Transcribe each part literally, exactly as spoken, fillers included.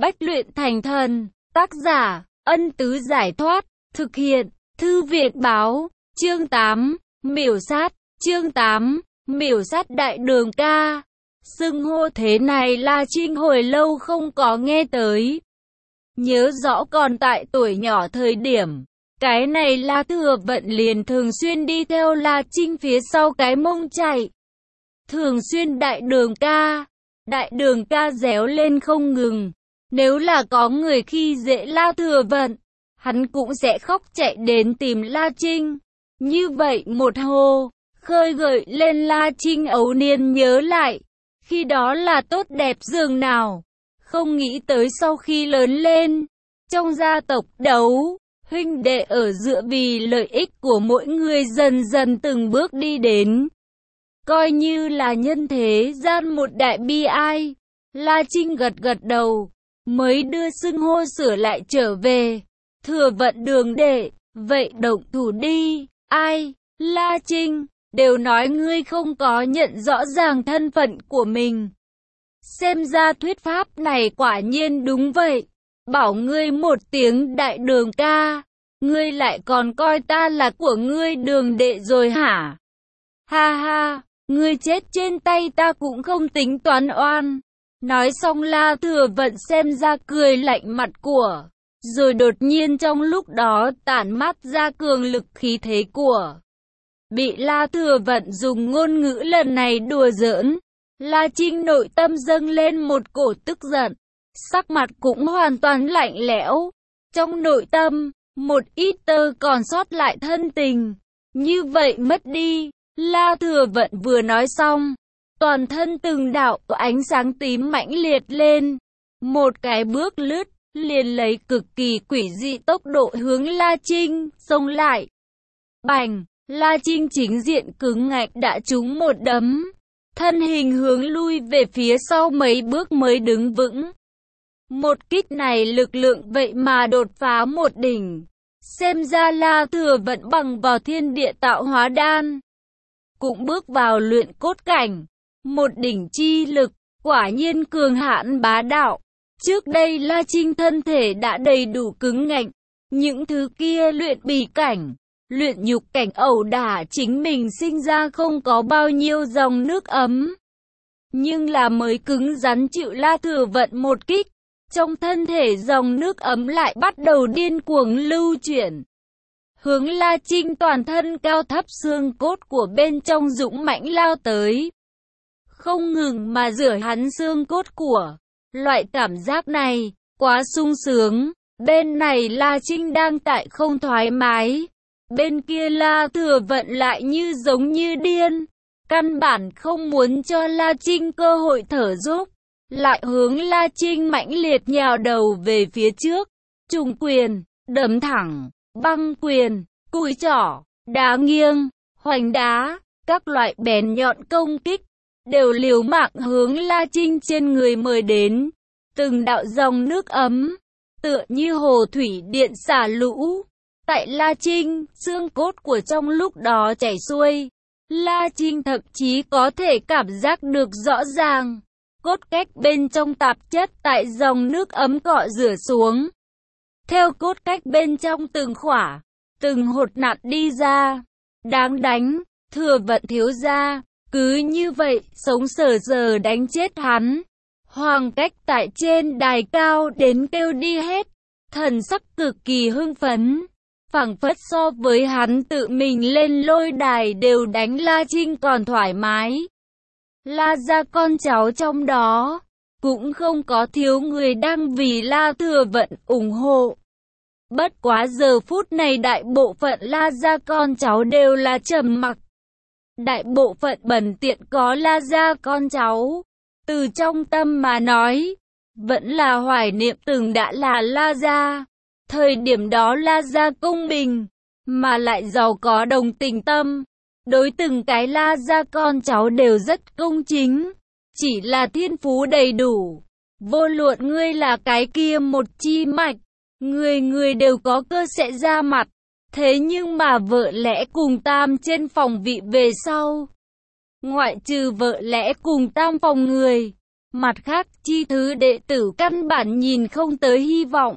bách luyện thành thần. Tác giả, Ân Tứ Giải Thoát. Thực hiện, Thư Viện Báo. Chương tám, Miểu Sát. Chương tám, Miểu Sát Đại Đường Ca. Xưng hô thế này La Trinh hồi lâu không có nghe tới. Nhớ rõ còn tại tuổi nhỏ thời điểm, cái này La Thừa Vận liền thường xuyên đi theo La Trinh phía sau cái mông chạy. Thường xuyên Đại Đường Ca. Đại Đường Ca réo lên không ngừng. Nếu là có người khi dễ La Thừa Vận, hắn cũng sẽ khóc chạy đến tìm La Trinh. Như vậy một hồ, khơi gợi lên La Trinh ấu niên nhớ lại. Khi đó là tốt đẹp dường nào. Không nghĩ tới sau khi lớn lên, trong gia tộc đấu, huynh đệ ở giữa vì lợi ích của mỗi người dần dần từng bước đi đến. Coi như là nhân thế gian một đại bi ai. La Trinh gật gật đầu, mới đưa xưng hô sửa lại trở về. Thừa Vận đường đệ, vậy động thủ đi. Ai? La Trinh, đều nói ngươi không có nhận rõ ràng thân phận của mình. Xem ra thuyết pháp này quả nhiên đúng vậy. Bảo ngươi một tiếng Đại Đường Ca, ngươi lại còn coi ta là của ngươi đường đệ rồi hả? Ha ha, ngươi chết trên tay ta cũng không tính toán oan. Nói xong La Thừa Vận xem ra cười lạnh mặt của, rồi đột nhiên trong lúc đó tản mát ra cường lực khí thế của. Bị La Thừa Vận dùng ngôn ngữ lần này đùa giỡn, La Trinh nội tâm dâng lên một cổ tức giận, sắc mặt cũng hoàn toàn lạnh lẽo. Trong nội tâm, một ít tơ còn sót lại thân tình, như vậy mất đi. La Thừa Vận vừa nói xong, toàn thân từng đạo ánh sáng tím mãnh liệt lên, một cái bước lướt, liền lấy cực kỳ quỷ dị tốc độ hướng La Trinh xông lại. Bành! La Trinh chính diện cứng ngạch đã trúng một đấm, thân hình hướng lui về phía sau mấy bước mới đứng vững. Một kích này lực lượng vậy mà đột phá một đỉnh. Xem ra La Thừa Vận bằng vào thiên địa tạo hóa đan, cũng bước vào luyện cốt cảnh. Một đỉnh chi lực, quả nhiên cường hãn bá đạo. Trước đây La Trinh thân thể đã đầy đủ cứng ngạnh, những thứ kia luyện bì cảnh, luyện nhục cảnh ẩu đả chính mình sinh ra không có bao nhiêu dòng nước ấm. Nhưng là mới cứng rắn chịu La Thừa Vận một kích, trong thân thể dòng nước ấm lại bắt đầu điên cuồng lưu chuyển. Hướng La Trinh toàn thân cao thấp xương cốt của bên trong dũng mãnh lao tới. Không ngừng mà rửa hắn xương cốt của. Loại cảm giác này, quá sung sướng. Bên này La Trinh đang tại không thoải mái. Bên kia La Thừa Vận lại như giống như điên. Căn bản không muốn cho La Trinh cơ hội thở dốc. Lại hướng La Trinh mãnh liệt nhào đầu về phía trước. Trùng quyền, đấm thẳng, băng quyền, cùi trỏ, đá nghiêng, hoành đá. Các loại bén nhọn công kích đều liều mạng hướng La Trinh trên người mời đến. Từng đạo dòng nước ấm, tựa như hồ thủy điện xả lũ. Tại La Trinh, xương cốt của trong lúc đó chảy xuôi. La Trinh thậm chí có thể cảm giác được rõ ràng. Cốt cách bên trong tạp chất tại dòng nước ấm cọ rửa xuống. Theo cốt cách bên trong từng khỏa, từng hột nặn đi ra. Đáng đánh, Thừa Vận thiếu gia. Cứ như vậy, sống sờ sờ đánh chết hắn. Hoàng Cách tại trên đài cao đến kêu đi hết. Thần sắc cực kỳ hưng phấn. Phảng phất so với hắn tự mình lên lôi đài đều đánh La Trinh còn thoải mái. La gia con cháu trong đó, cũng không có thiếu người đang vì La Thừa Vận ủng hộ. Bất quá giờ phút này đại bộ phận La gia con cháu đều là trầm mặc. Đại bộ phận bần tiện có La gia con cháu, từ trong tâm mà nói, vẫn là hoài niệm từng đã là La gia. Thời điểm đó La gia công bình, mà lại giàu có đồng tình tâm. Đối từng cái La gia con cháu đều rất công chính, chỉ là thiên phú đầy đủ. Vô luận ngươi là cái kia một chi mạch, người người đều có cơ sẽ ra mặt. Thế nhưng mà vợ lẽ cùng tam trên phòng vị về sau, ngoại trừ vợ lẽ cùng tam phòng người, Mặt khác, chi thứ đệ tử căn bản nhìn không tới hy vọng.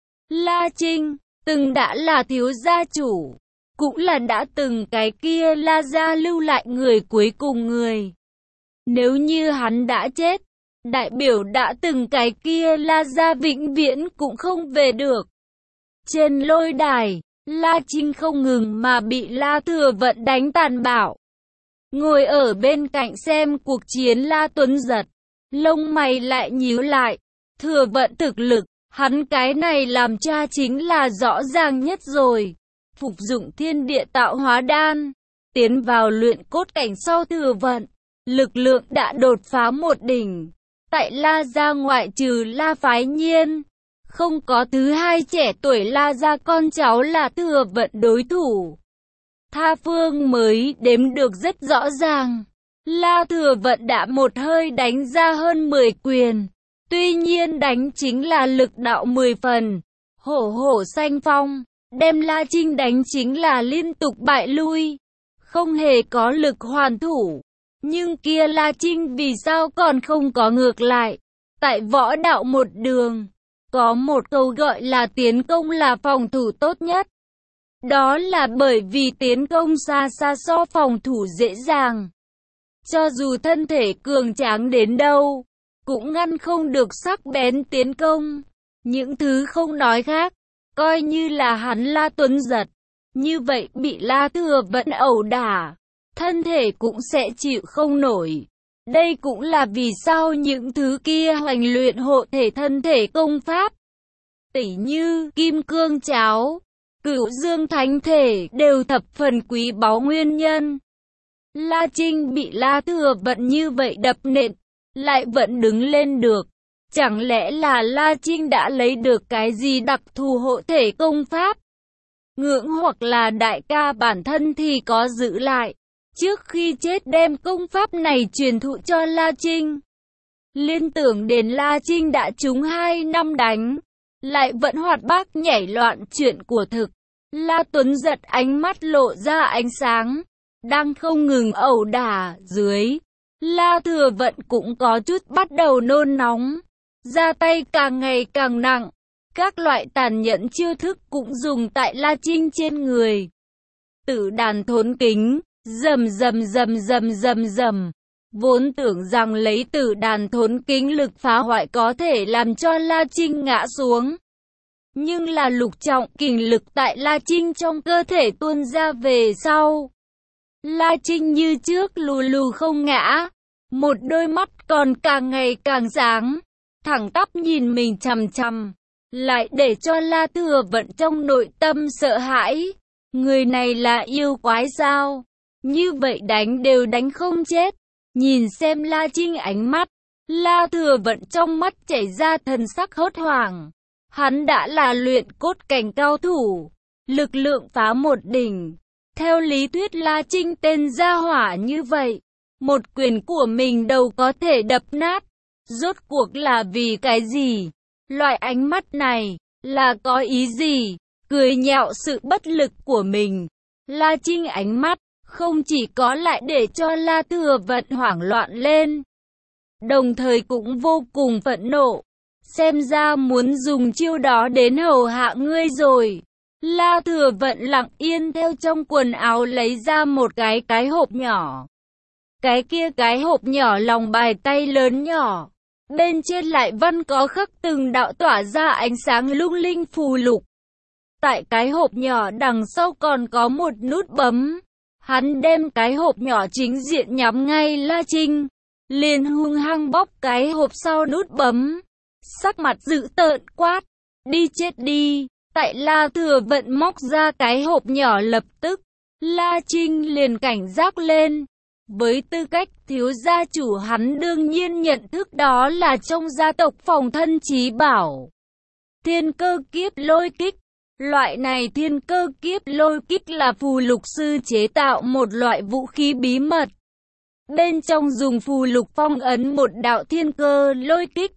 La Trinh, từng đã là thiếu gia chủ, cũng là đã từng cái kia La gia lưu lại người cuối cùng người. Nếu như hắn đã chết, đại biểu đã từng cái kia La gia vĩnh viễn cũng không về được. Trên lôi đài, La Trinh không ngừng mà bị La Thừa Vận đánh tàn bạo. Ngồi ở bên cạnh xem cuộc chiến La Tuấn Giật, lông mày lại nhíu lại. Thừa Vận thực lực, hắn cái này làm cha chính là rõ ràng nhất rồi. Phục dụng thiên địa tạo hóa đan, tiến vào luyện cốt cảnh sau Thừa Vận, lực lượng đã đột phá một đỉnh. Tại La gia ngoại trừ La Phái Nhiên, không có thứ hai trẻ tuổi La gia con cháu là Thừa Vận đối thủ. Tha phương mới đếm được rất rõ ràng. La Thừa Vận đã một hơi đánh ra hơn mười quyền. Tuy nhiên đánh chính là lực đạo mười phần. Hổ hổ xanh phong, đem La Trinh đánh chính là liên tục bại lui. Không hề có lực hoàn thủ. Nhưng kia La Trinh vì sao còn không có ngược lại? Tại võ đạo một đường, có một câu gọi là tiến công là phòng thủ tốt nhất. Đó là bởi vì tiến công xa xa so phòng thủ dễ dàng. Cho dù thân thể cường tráng đến đâu, cũng ngăn không được sắc bén tiến công. Những thứ không nói khác, coi như là hắn La Tuấn Giật, như vậy bị La Thừa Vận ẩu đả, thân thể cũng sẽ chịu không nổi. Đây cũng là vì sao những thứ kia hoành luyện hộ thể thân thể công pháp, tỉ như kim cương cháo, cửu dương thánh thể đều thập phần quý báu nguyên nhân. La Trinh bị La Thừa Vận như vậy đập nện, lại vẫn đứng lên được. Chẳng lẽ là La Trinh đã lấy được cái gì đặc thù hộ thể công pháp? Ngưỡng hoặc là đại ca bản thân thì có giữ lại, trước khi chết đem công pháp này truyền thụ cho La Trinh. Liên tưởng đến La Trinh đã trúng hai năm đánh, lại vẫn hoạt bát nhảy loạn chuyện của thực. La Tuấn Giật ánh mắt lộ ra ánh sáng, đang không ngừng ẩu đả dưới. La Thừa Vận cũng có chút bắt đầu nôn nóng, ra tay càng ngày càng nặng. Các loại tàn nhẫn chiêu thức cũng dùng tại La Trinh trên người. Tử đàn thốn kính, rầm rầm rầm rầm rầm rầm. Vốn tưởng rằng lấy tử đàn thốn kính lực phá hoại có thể làm cho La Trinh ngã xuống. Nhưng là lục trọng kình lực tại La Trinh trong cơ thể tuôn ra về sau. La Trinh như trước lù lù không ngã, một đôi mắt còn càng ngày càng sáng, thẳng tắp nhìn mình chằm chằm, lại để cho La Thừa Vận trong nội tâm sợ hãi. Người này là yêu quái sao? Như vậy đánh đều đánh không chết. Nhìn xem La Trinh ánh mắt, La Thừa Vận trong mắt chảy ra thần sắc hốt hoảng. Hắn đã là luyện cốt cảnh cao thủ, lực lượng phá một đỉnh. Theo lý thuyết La Trinh tên gia hỏa như vậy, một quyền của mình đâu có thể đập nát. Rốt cuộc là vì cái gì? Loại ánh mắt này là có ý gì? Cười nhạo sự bất lực của mình. La Trinh ánh mắt không chỉ có lại để cho La Thừa Vận hoảng loạn lên, đồng thời cũng vô cùng phẫn nộ. Xem ra muốn dùng chiêu đó đến hầu hạ ngươi rồi. La Thừa Vận lặng yên theo trong quần áo lấy ra một cái cái hộp nhỏ. Cái kia cái hộp nhỏ lòng bài tay lớn nhỏ. Bên trên lại văn có khắc từng đạo tỏa ra ánh sáng lung linh phù lục. Tại cái hộp nhỏ đằng sau còn có một nút bấm. Hắn đem cái hộp nhỏ chính diện nhắm ngay La Trinh, liền hung hăng bóp cái hộp sau nút bấm. Sắc mặt dữ tợn quát, đi chết đi. Tại La Thừa Vận móc ra cái hộp nhỏ lập tức, La Trinh liền cảnh giác lên. Với tư cách thiếu gia chủ hắn đương nhiên nhận thức đó là trong gia tộc phòng thân chí bảo. Thiên cơ kiếp lôi kích. Loại này thiên cơ kiếp lôi kích là phù lục sư chế tạo một loại vũ khí bí mật. Bên trong dùng phù lục phong ấn một đạo thiên cơ lôi kích.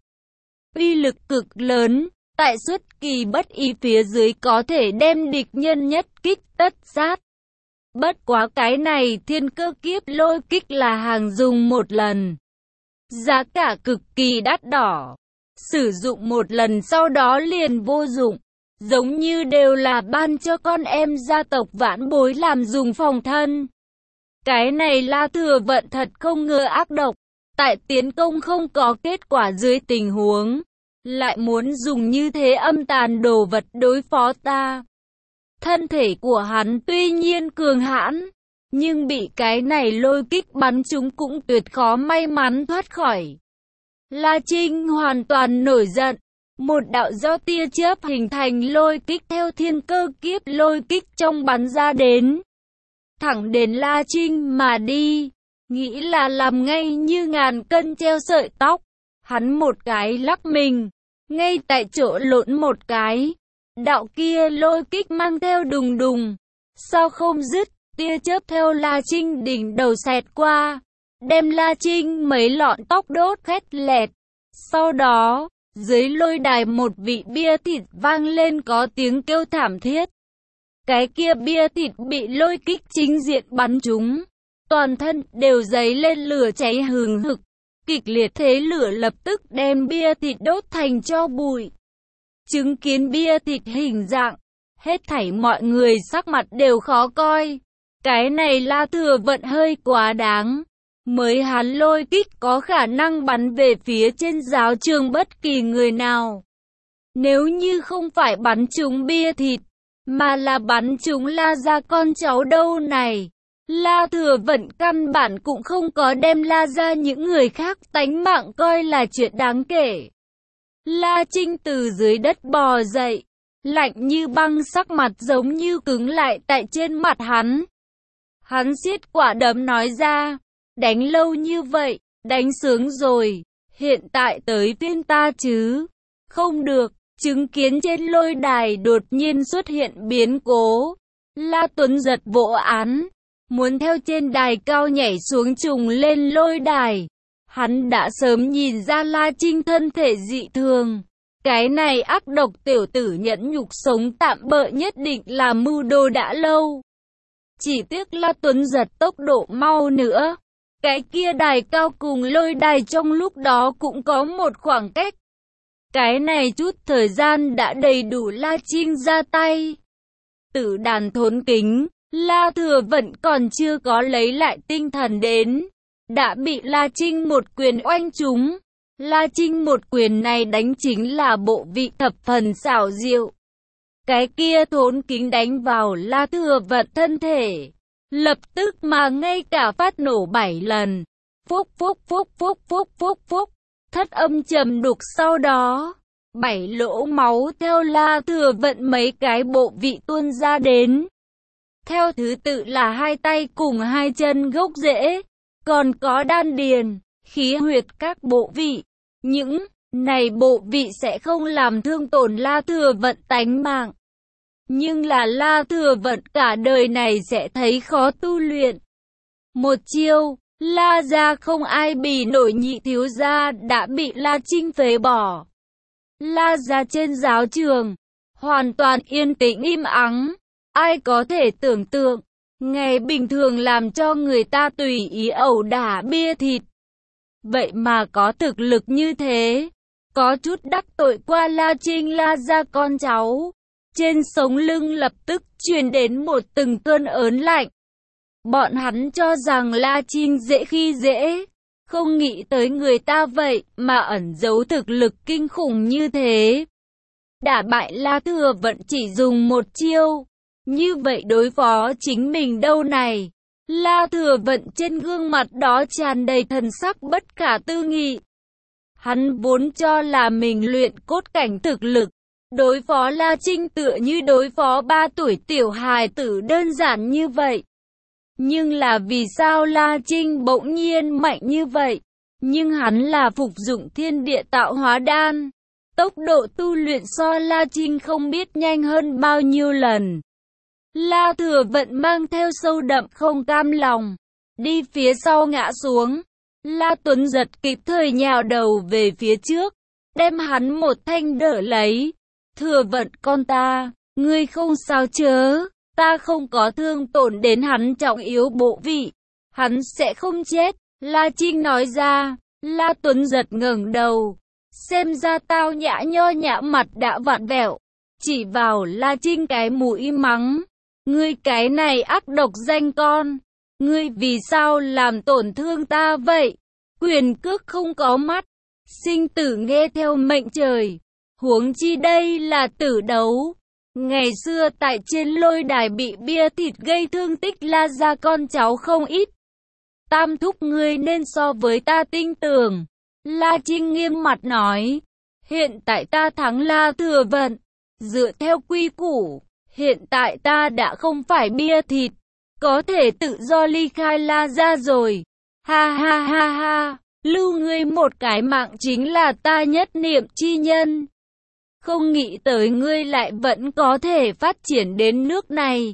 Uy lực cực lớn, tại xuất kỳ bất ý phía dưới có thể đem địch nhân nhất kích tất sát. Bất quá cái này thiên cơ kiếp lôi kích là hàng dùng một lần. giá cả cực kỳ đắt đỏ. Sử dụng một lần sau đó liền vô dụng, giống như đều là ban cho con em gia tộc vãn bối làm dùng phòng thân. Cái này La Thừa Vận thật không ngờ ác độc, tại tiến công không có kết quả dưới tình huống, lại muốn dùng như thế âm tàn đồ vật đối phó ta. Thân thể của hắn tuy nhiên cường hãn, nhưng bị cái này lôi kích bắn chúng cũng tuyệt khó may mắn thoát khỏi. La Trinh hoàn toàn nổi giận, một đạo do tia chớp hình thành lôi kích theo thiên cơ kiếp lôi kích trong bắn ra đến, thẳng đến La Trinh mà đi, nghĩ là làm ngay như ngàn cân treo sợi tóc. Hắn một cái lắc mình, ngay tại chỗ lộn một cái, đạo kia lôi kích mang theo đùng đùng, sao không dứt, tia chớp theo La Trinh đỉnh đầu xẹt qua, đem La Trinh mấy lọn tóc đốt khét lẹt. Sau đó, dưới lôi đài một vị bia thịt vang lên có tiếng kêu thảm thiết. Cái kia bia thịt bị lôi kích chính diện bắn trúng, toàn thân đều dấy lên lửa cháy hừng hực, kịch liệt thế lửa lập tức đem bia thịt đốt thành tro bụi. Chứng kiến bia thịt hình dạng, hết thảy mọi người sắc mặt đều khó coi. Cái này La Thừa Vận hơi quá đáng. Mới hắn lôi kích có khả năng bắn về phía trên giáo trường bất kỳ người nào. Nếu như không phải bắn trúng bia thịt, mà là bắn trúng La gia con cháu đâu này, La Thừa Vận căn bản cũng không có đem La gia những người khác tánh mạng coi là chuyện đáng kể. La Trinh từ dưới đất bò dậy, lạnh như băng, sắc mặt giống như cứng lại tại trên mặt hắn. Hắn siết quả đấm nói ra, đánh lâu như vậy, đánh sướng rồi, hiện tại tới phiên ta chứ. Không được, chứng kiến trên lôi đài đột nhiên xuất hiện biến cố. La Tuấn giật vỗ án, muốn theo trên đài cao nhảy xuống trùng lên lôi đài. Hắn đã sớm nhìn ra La Trinh thân thể dị thường. Cái này ác độc tiểu tử nhẫn nhục sống tạm bợ nhất định là mưu đồ đã lâu. Chỉ tiếc La Tuấn giật tốc độ mau nữa. Cái kia đài cao cùng lôi đài trong lúc đó cũng có một khoảng cách. Cái này chút thời gian đã đầy đủ La Trinh ra tay. Tử đàn thốn kính, La Thừa Vận còn chưa có lấy lại tinh thần đến, đã bị La Trinh một quyền oanh trúng. La Trinh một quyền này đánh chính là bộ vị thập phần xảo diệu. Cái kia thốn kính đánh vào La Thừa Vận thân thể, lập tức mà ngay cả phát nổ bảy lần. Phúc phúc phúc phúc phúc phúc phúc, thất âm trầm đục, sau đó bảy lỗ máu theo La Thừa Vận mấy cái bộ vị tuôn ra đến. Theo thứ tự là hai tay cùng hai chân gốc rễ, còn có đan điền, khí huyệt các bộ vị. Những này bộ vị sẽ không làm thương tổn La Thừa Vận tánh mạng, nhưng là La Thừa Vận cả đời này sẽ thấy khó tu luyện. Một chiêu, La gia không ai bì nổi nhị thiếu gia đã bị La Trinh phế bỏ. La gia trên giáo trường, hoàn toàn yên tĩnh im ắng. Ai có thể tưởng tượng, ngày bình thường làm cho người ta tùy ý ẩu đả bia thịt, vậy mà có thực lực như thế. Có chút đắc tội qua La Trinh La gia con cháu, trên sống lưng lập tức truyền đến một từng cơn ớn lạnh. Bọn hắn cho rằng La Trinh dễ khi dễ, không nghĩ tới người ta vậy mà ẩn giấu thực lực kinh khủng như thế. Đả bại La Thừa Vận chỉ dùng một chiêu, như vậy đối phó chính mình đâu này. La Thừa Vận trên gương mặt đó tràn đầy thần sắc bất khả tư nghị. Hắn vốn cho là mình luyện cốt cảnh thực lực, đối phó La Trinh tựa như đối phó ba tuổi tiểu hài tử đơn giản như vậy. Nhưng là vì sao La Trinh bỗng nhiên mạnh như vậy? Nhưng hắn là phục dụng thiên địa tạo hóa đan, tốc độ tu luyện so La Trinh không biết nhanh hơn bao nhiêu lần. La Thừa Vận mang theo sâu đậm không cam lòng, đi phía sau ngã xuống. La Tuấn giật kịp thời nhào đầu về phía trước, đem hắn một thanh đỡ lấy. Thừa Vận con ta, ngươi không sao chớ, ta không có thương tổn đến hắn trọng yếu bộ vị, hắn sẽ không chết. La Trinh nói ra, La Tuấn giật ngẩng đầu, xem ra tao nhã nho nhã mặt đã vặn vẹo, chỉ vào La Trinh cái mũi mắng, ngươi cái này ác độc danh con, ngươi vì sao làm tổn thương ta vậy? Quyền cước không có mắt, sinh tử nghe theo mệnh trời, huống chi đây là tử đấu. Ngày xưa tại trên lôi đài bị bia thịt gây thương tích La gia con cháu không ít. Tam thúc ngươi nên so với ta tinh tường. La Trinh nghiêm mặt nói, hiện tại ta thắng La Thừa Vận, dựa theo quy củ, hiện tại ta đã không phải bia thịt, có thể tự do ly khai La gia rồi. Ha ha ha ha, lưu ngươi một cái mạng chính là ta nhất niệm chi nhân. Không nghĩ tới ngươi lại vẫn có thể phát triển đến nước này.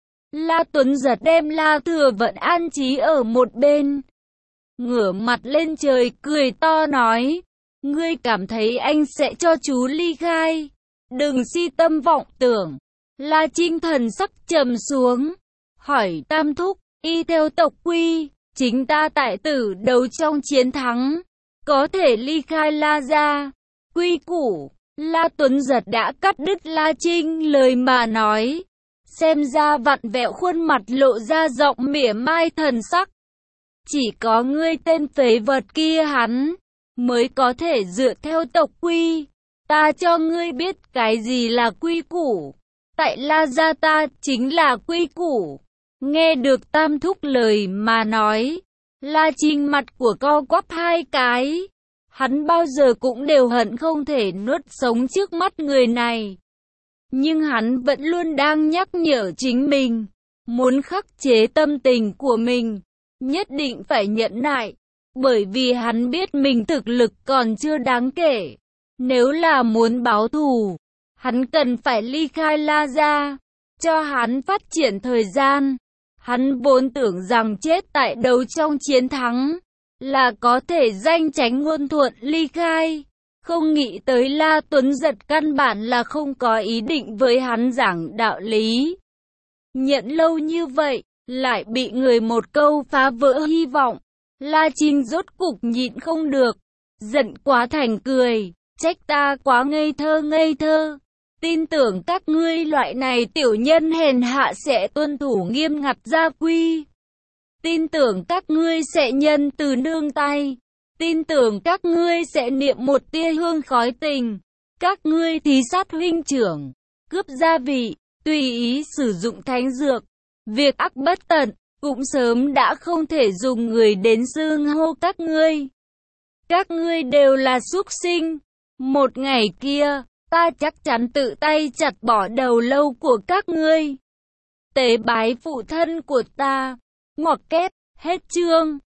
La Tuấn giật đem La Thừa Vận an trí ở một bên, ngửa mặt lên trời cười to nói, ngươi cảm thấy anh sẽ cho chú ly khai, đừng si tâm vọng tưởng. La Trinh thần sắc trầm xuống, hỏi Tam thúc, y theo tộc quy, chính ta tại tử đấu trong chiến thắng, có thể ly khai La gia. Quy củ. La Tuấn giật đã cắt đứt La Trinh lời mà nói, xem ra vặn vẹo khuôn mặt lộ ra giọng mỉa mai thần sắc. Chỉ có ngươi tên phế vật kia hắn mới có thể dựa theo tộc quy. Ta cho ngươi biết cái gì là quy củ. Tại La gia ta chính là quy củ. Nghe được Tam thúc lời mà nói, La Trinh mặt của co quắp hai cái. Hắn bao giờ cũng đều hận không thể nuốt sống trước mắt người này. Nhưng hắn vẫn luôn đang nhắc nhở chính mình, muốn khắc chế tâm tình của mình, nhất định phải nhẫn nại, bởi vì hắn biết mình thực lực còn chưa đáng kể. Nếu là muốn báo thù, hắn cần phải ly khai La gia, cho hắn phát triển thời gian. Hắn vốn tưởng rằng chết tại đấu trong chiến thắng là có thể danh chánh ngôn thuận ly khai, không nghĩ tới La Tuấn giật căn bản là không có ý định với hắn giảng đạo lý. Nhận lâu như vậy, lại bị người một câu phá vỡ hy vọng. La Trinh rốt cục nhịn không được, giận quá thành cười, trách ta quá ngây thơ ngây thơ. Tin tưởng các ngươi loại này tiểu nhân hèn hạ sẽ tuân thủ nghiêm ngặt gia quy. Tin tưởng các ngươi sẽ nhân từ nương tay. Tin tưởng các ngươi sẽ niệm một tia hương khói tình. Các ngươi thí sát huynh trưởng, cướp gia vị, tùy ý sử dụng thánh dược. Việc ác bất tận, cũng sớm đã không thể dùng người đến xưng hô các ngươi. Các ngươi đều là súc sinh. Một ngày kia, ta chắc chắn tự tay chặt bỏ đầu lâu của các ngươi. Tế bái phụ thân của ta. Ngoặc kép, hết chương.